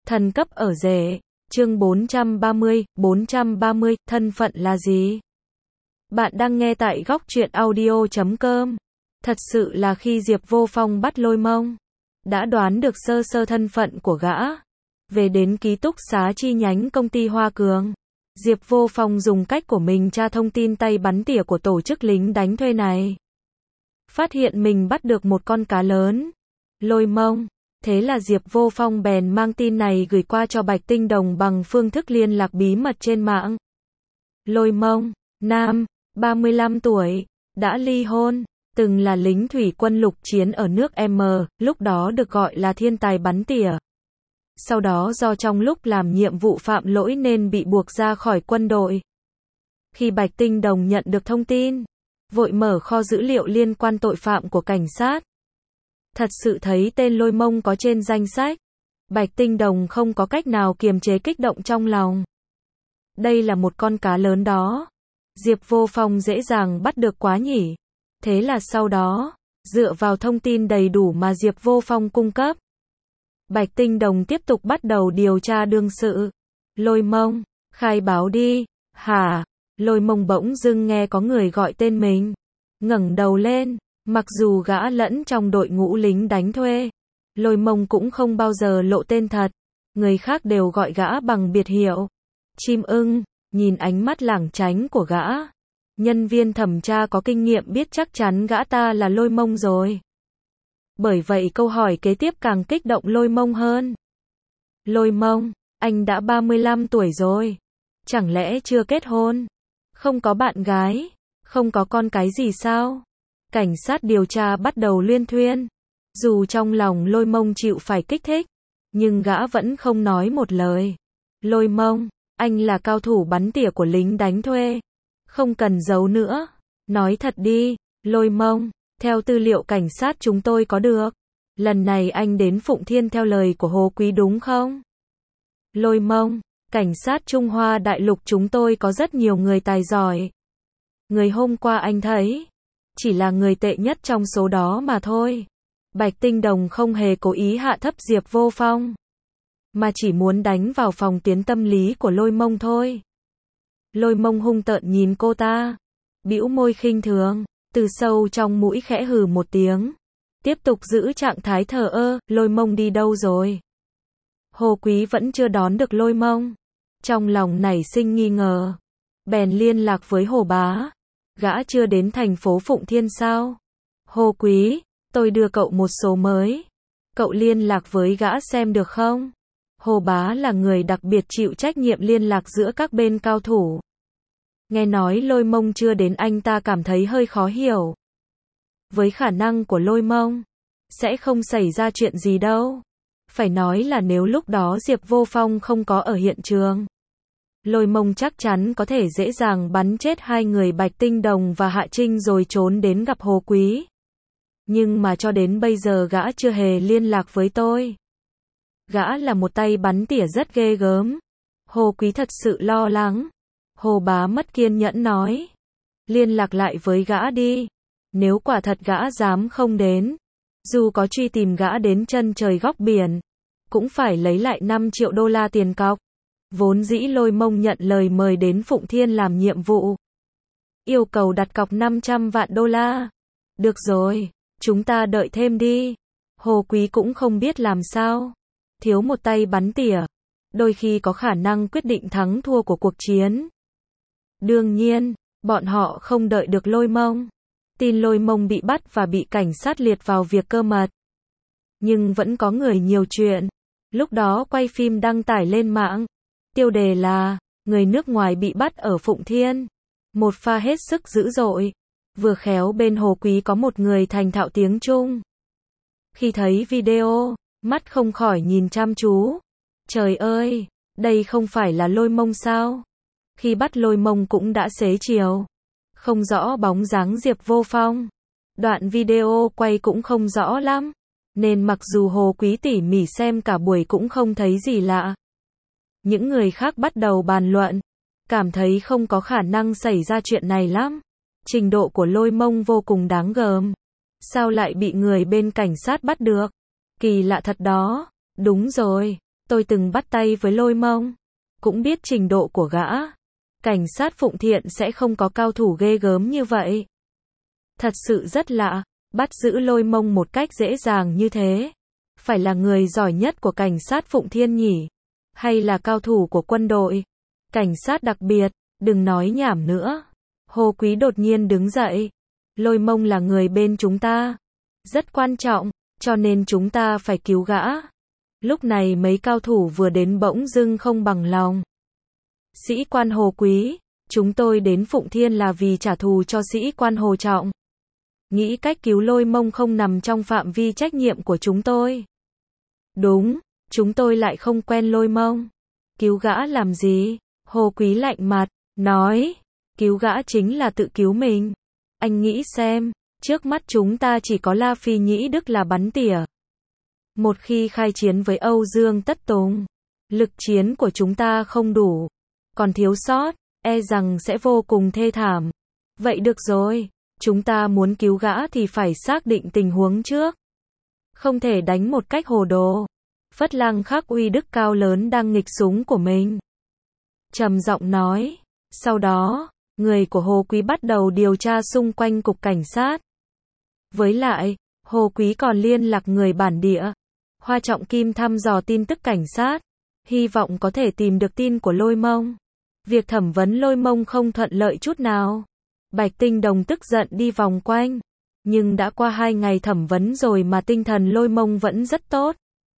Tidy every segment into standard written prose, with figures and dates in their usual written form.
Thần cấp ở rể. Chương 430, thân phận là gì? Bạn đang nghe tại góc truyện audio.com. Thật sự là khi Diệp Vô Phong bắt Lôi Mông, đã đoán được sơ sơ thân phận của gã. Về đến ký túc xá chi nhánh công ty Hoa Cường, Diệp Vô Phong dùng cách của mình tra thông tin tay bắn tỉa của tổ chức lính đánh thuê này. Phát hiện mình bắt được một con cá lớn, Lôi Mông. Thế là Diệp Vô Phong bèn mang tin này gửi qua cho Bạch Tinh Đồng bằng phương thức liên lạc bí mật trên mạng. Lôi Mông, nam, 35 tuổi, đã ly hôn, từng là lính thủy quân lục chiến ở nước M, lúc đó được gọi là thiên tài bắn tỉa. Sau đó do trong lúc làm nhiệm vụ phạm lỗi nên bị buộc ra khỏi quân đội. Khi Bạch Tinh Đồng nhận được thông tin, vội mở kho dữ liệu liên quan tội phạm của cảnh sát. Thật sự thấy tên Lôi Mông có trên danh sách. Bạch Tinh Đồng không có cách nào kiềm chế kích động trong lòng. Đây là một con cá lớn đó. Diệp Vô Phong dễ dàng bắt được quá nhỉ. Thế là sau đó, dựa vào thông tin đầy đủ mà Diệp Vô Phong cung cấp, Bạch Tinh Đồng tiếp tục bắt đầu điều tra đương sự. Lôi Mông, khai báo đi. Hả? Lôi Mông bỗng dưng nghe có người gọi tên mình. Ngẩng đầu lên. Mặc dù gã lẫn trong đội ngũ lính đánh thuê, Lôi Mông cũng không bao giờ lộ tên thật. Người khác đều gọi gã bằng biệt hiệu. Chim ưng. Nhìn ánh mắt lảng tránh của gã, nhân viên thẩm tra có kinh nghiệm biết chắc chắn gã ta là Lôi Mông rồi. Bởi vậy câu hỏi kế tiếp càng kích động Lôi Mông hơn. Lôi Mông, anh đã 35 tuổi rồi. Chẳng lẽ chưa kết hôn? Không có bạn gái? Không có con cái gì sao? Cảnh sát điều tra bắt đầu luyên thuyên. Dù trong lòng Lôi Mông chịu phải kích thích, nhưng gã vẫn không nói một lời. Lôi Mông, anh là cao thủ bắn tỉa của lính đánh thuê. Không cần giấu nữa. Nói thật đi, Lôi Mông. Theo tư liệu cảnh sát chúng tôi có được, lần này anh đến Phụng Thiên theo lời của Hồ Quý đúng không? Lôi Mông, cảnh sát Trung Hoa Đại Lục chúng tôi có rất nhiều người tài giỏi. Người hôm qua anh thấy, chỉ là người tệ nhất trong số đó mà thôi. Bạch Tinh Đồng không hề cố ý hạ thấp Diệp Vô Phong, mà chỉ muốn đánh vào phòng tuyến tâm lý của Lôi Mông thôi. Lôi Mông hung tợn nhìn cô ta, bĩu môi khinh thường, từ sâu trong mũi khẽ hừ một tiếng, tiếp tục giữ trạng thái thờ ơ. Lôi Mông đi đâu rồi? Hồ Quý vẫn chưa đón được Lôi Mông, trong lòng nảy sinh nghi ngờ, bèn liên lạc với Hồ Bá. Gã chưa đến thành phố Phụng Thiên sao? Hồ Quý, tôi đưa cậu một số mới, cậu liên lạc với gã xem được không? Hồ Bá là người đặc biệt chịu trách nhiệm liên lạc giữa các bên cao thủ. Nghe nói Lôi Mông chưa đến anh ta cảm thấy hơi khó hiểu. Với khả năng của Lôi Mông, sẽ không xảy ra chuyện gì đâu. Phải nói là nếu lúc đó Diệp Vô Phong không có ở hiện trường, Lôi Mông chắc chắn có thể dễ dàng bắn chết hai người Bạch Tinh Đồng và Hạ Trinh rồi trốn đến gặp Hồ Quý. Nhưng mà cho đến bây giờ gã chưa hề liên lạc với tôi. Gã là một tay bắn tỉa rất ghê gớm. Hồ Quý thật sự lo lắng. Hồ Bá mất kiên nhẫn nói. Liên lạc lại với gã đi. Nếu quả thật gã dám không đến, dù có truy tìm gã đến chân trời góc biển, cũng phải lấy lại 5 triệu đô la tiền cọc. Vốn dĩ Lôi Mông nhận lời mời đến Phụng Thiên làm nhiệm vụ, yêu cầu đặt cọc 500 vạn đô la. Được rồi, chúng ta đợi thêm đi. Hồ Quý cũng không biết làm sao. Thiếu một tay bắn tỉa, đôi khi có khả năng quyết định thắng thua của cuộc chiến. Đương nhiên, bọn họ không đợi được Lôi Mông. Tin Lôi Mông bị bắt và bị cảnh sát liệt vào việc cơ mật. Nhưng vẫn có người nhiều chuyện. Lúc đó quay phim đăng tải lên mạng. Tiêu đề là, người nước ngoài bị bắt ở Phụng Thiên. Một pha hết sức dữ dội. Vừa khéo bên Hồ Quý có một người thành thạo tiếng Trung. Khi thấy video, mắt không khỏi nhìn chăm chú. Trời ơi, đây không phải là Lôi Mông sao? Khi bắt Lôi Mông cũng đã xế chiều. Không rõ bóng dáng Diệp Vô Phong. Đoạn video quay cũng không rõ lắm. Nên mặc dù Hồ Quý tỉ mỉ xem cả buổi cũng không thấy gì lạ. Những người khác bắt đầu bàn luận. Cảm thấy không có khả năng xảy ra chuyện này lắm. Trình độ của Lôi Mông vô cùng đáng gờm. Sao lại bị người bên cảnh sát bắt được? Kỳ lạ thật đó. Đúng rồi. Tôi từng bắt tay với Lôi Mông, cũng biết trình độ của gã. Cảnh sát Phụng Thiện sẽ không có cao thủ ghê gớm như vậy. Thật sự rất lạ, bắt giữ Lôi Mông một cách dễ dàng như thế. Phải là người giỏi nhất của cảnh sát Phụng Thiên nhỉ? Hay là cao thủ của quân đội? Cảnh sát đặc biệt, đừng nói nhảm nữa. Hồ Quý đột nhiên đứng dậy. Lôi Mông là người bên chúng ta. Rất quan trọng, cho nên chúng ta phải cứu gã. Lúc này mấy cao thủ vừa đến bỗng dưng không bằng lòng. Sĩ quan Hồ Quý, chúng tôi đến Phụng Thiên là vì trả thù cho sĩ quan Hồ Trọng. Nghĩ cách cứu Lôi Mông không nằm trong phạm vi trách nhiệm của chúng tôi. Đúng, chúng tôi lại không quen Lôi Mông. Cứu gã làm gì? Hồ Quý lạnh mặt, nói, cứu gã chính là tự cứu mình. Anh nghĩ xem, trước mắt chúng ta chỉ có La Phi Nhĩ Đức là bắn tỉa. Một khi khai chiến với Âu Dương Tất Tùng, lực chiến của chúng ta không đủ, còn thiếu sót, e rằng sẽ vô cùng thê thảm. Vậy được rồi, chúng ta muốn cứu gã thì phải xác định tình huống trước. Không thể đánh một cách hồ đồ. Phất Lang Khắc uy đức cao lớn đang nghịch súng của mình. Trầm giọng nói. Sau đó, người của Hồ Quý bắt đầu điều tra xung quanh cục cảnh sát. Với lại, Hồ Quý còn liên lạc người bản địa. Hoa Trọng Kim thăm dò tin tức cảnh sát, hy vọng có thể tìm được tin của Lôi Mông. Việc thẩm vấn Lôi Mông không thuận lợi chút nào. Bạch Tinh Đồng tức giận đi vòng quanh. Nhưng đã qua 2 ngày thẩm vấn rồi mà tinh thần Lôi Mông vẫn rất tốt.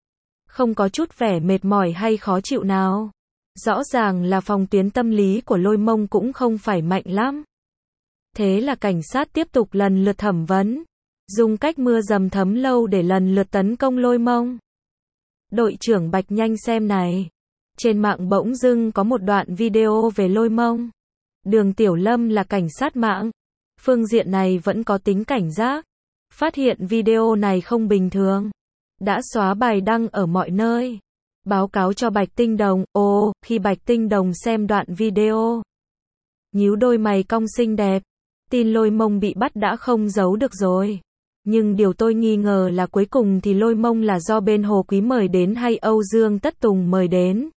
Không có chút vẻ mệt mỏi hay khó chịu nào. Rõ ràng là phòng tuyến tâm lý của Lôi Mông cũng không phải mạnh lắm. Thế là cảnh sát tiếp tục lần lượt thẩm vấn. Dùng cách mưa dầm thấm lâu để lần lượt tấn công Lôi Mông. Đội trưởng Bạch nhanh xem này. Trên mạng bỗng dưng có một đoạn video về Lôi Mông. Đường Tiểu Lâm là cảnh sát mạng. Phương diện này vẫn có tính cảnh giác. Phát hiện video này không bình thường. Đã xóa bài đăng ở mọi nơi. Báo cáo cho Bạch Tinh Đồng. Khi Bạch Tinh Đồng xem đoạn video, nhíu đôi mày cong xinh đẹp. Tin Lôi Mông bị bắt đã không giấu được rồi. Nhưng điều tôi nghi ngờ là cuối cùng thì Lôi Mông là do bên Hồ Quý mời đến hay Âu Dương Tất Tùng mời đến.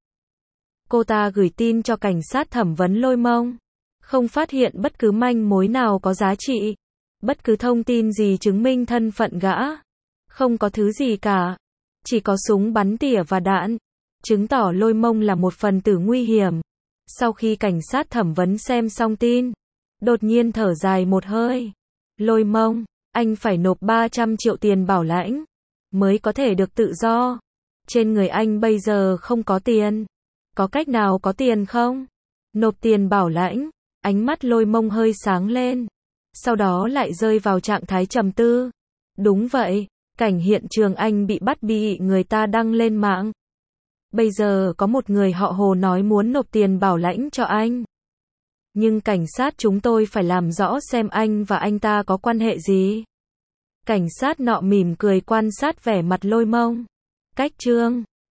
Cô ta gửi tin cho cảnh sát thẩm vấn Lôi Mông. Không phát hiện bất cứ manh mối nào có giá trị. Bất cứ thông tin gì chứng minh thân phận gã. Không có thứ gì cả. Chỉ có súng bắn tỉa và đạn. Chứng tỏ Lôi Mông là một phần tử nguy hiểm. Sau khi cảnh sát thẩm vấn xem xong tin, đột nhiên thở dài một hơi. Lôi Mông, anh phải nộp 300 triệu tiền bảo lãnh mới có thể được tự do. Trên người anh bây giờ không có tiền. Có cách nào có tiền không? Nộp tiền bảo lãnh. Ánh mắt Lôi Mông hơi sáng lên. Sau đó lại rơi vào trạng thái trầm tư. Đúng vậy, cảnh hiện trường anh bị bắt bị người ta đăng lên mạng. Bây giờ có một người họ Hồ nói muốn nộp tiền bảo lãnh cho anh. Nhưng cảnh sát chúng tôi phải làm rõ xem anh và anh ta có quan hệ gì. Cảnh sát nọ mỉm cười quan sát vẻ mặt Lôi Mông. Cách trương.